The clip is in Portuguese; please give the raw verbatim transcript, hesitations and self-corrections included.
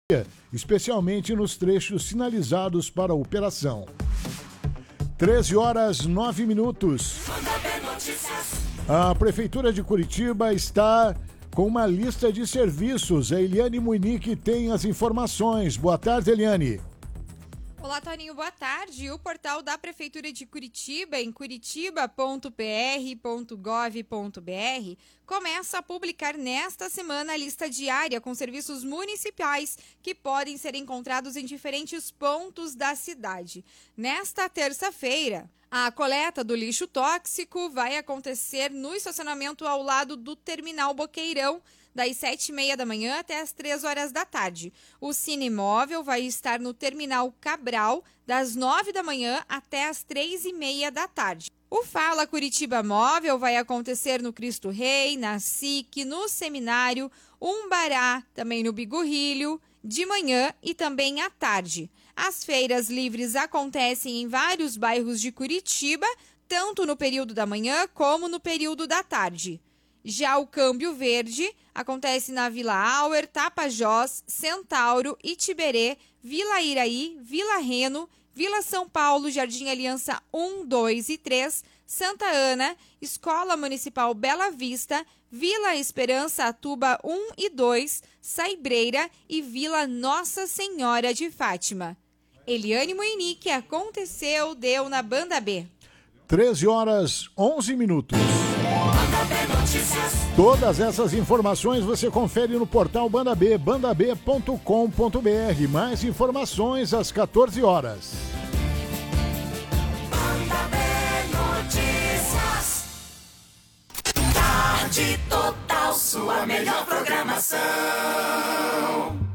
especialmente nos trechos sinalizados para a operação. treze horas nove minutos. A Prefeitura de Curitiba está com uma lista de serviços. A Eliane Munique tem as informações. Boa tarde, Eliane. Olá, Toninho, boa tarde. O portal da Prefeitura de Curitiba, em curitiba ponto p r ponto gov ponto b r, começa a publicar nesta semana a lista diária com serviços municipais que podem ser encontrados em diferentes pontos da cidade. Nesta terça-feira, a coleta do lixo tóxico vai acontecer no estacionamento ao lado do Terminal Boqueirão, das sete e meia da manhã até as três horas da tarde. O Cine Móvel vai estar no Terminal Cabral, das nove da manhã até as três e meia da tarde. O Fala Curitiba Móvel vai acontecer no Cristo Rei, na S I C, no Seminário, Umbará, também no Bigorrilho, de manhã e também à tarde. As feiras livres acontecem em vários bairros de Curitiba, tanto no período da manhã como no período da tarde. Já o Câmbio Verde acontece na Vila Auer, Tapajós, Centauro, Itiberê, Vila Iraí, Vila Reno, Vila São Paulo, Jardim Aliança um, dois e três, Santa Ana, Escola Municipal Bela Vista, Vila Esperança Atuba um e dois, Saibreira e Vila Nossa Senhora de Fátima. Eliane Munique, aconteceu, deu na Banda B. treze horas onze minutos. Todas essas informações você confere no portal Banda B, banda b ponto com ponto b r. Mais informações às quatorze horas. Banda B Notícias. Tarde Total, sua melhor programação.